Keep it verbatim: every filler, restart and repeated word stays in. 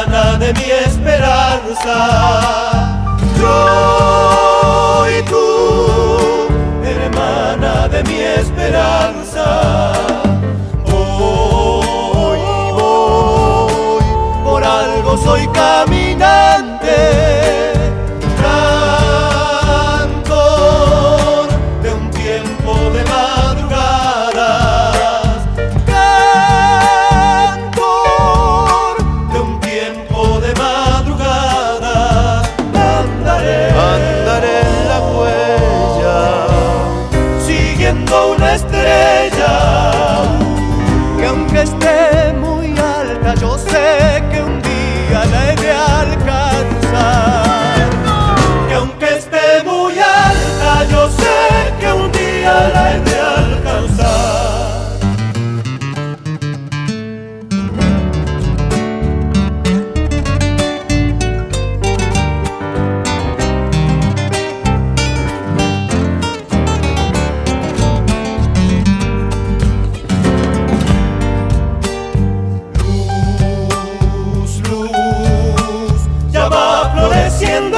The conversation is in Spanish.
hermana de mi esperanza. Yo y tú, hermana de mi esperanza. Voy, voy, por algo soy caminante, cantor de un tiempo de madrugadas, cantor de un tiempo de madrugadas. Andaré, Andaré en la huella, siguiendo una estrella, que aunque esté muy alta, yo sé que un día la he de alcanzar. que aunque esté muy alta, yo sé que un día la he de alcanzar. Luz, luz, ya va floreciendo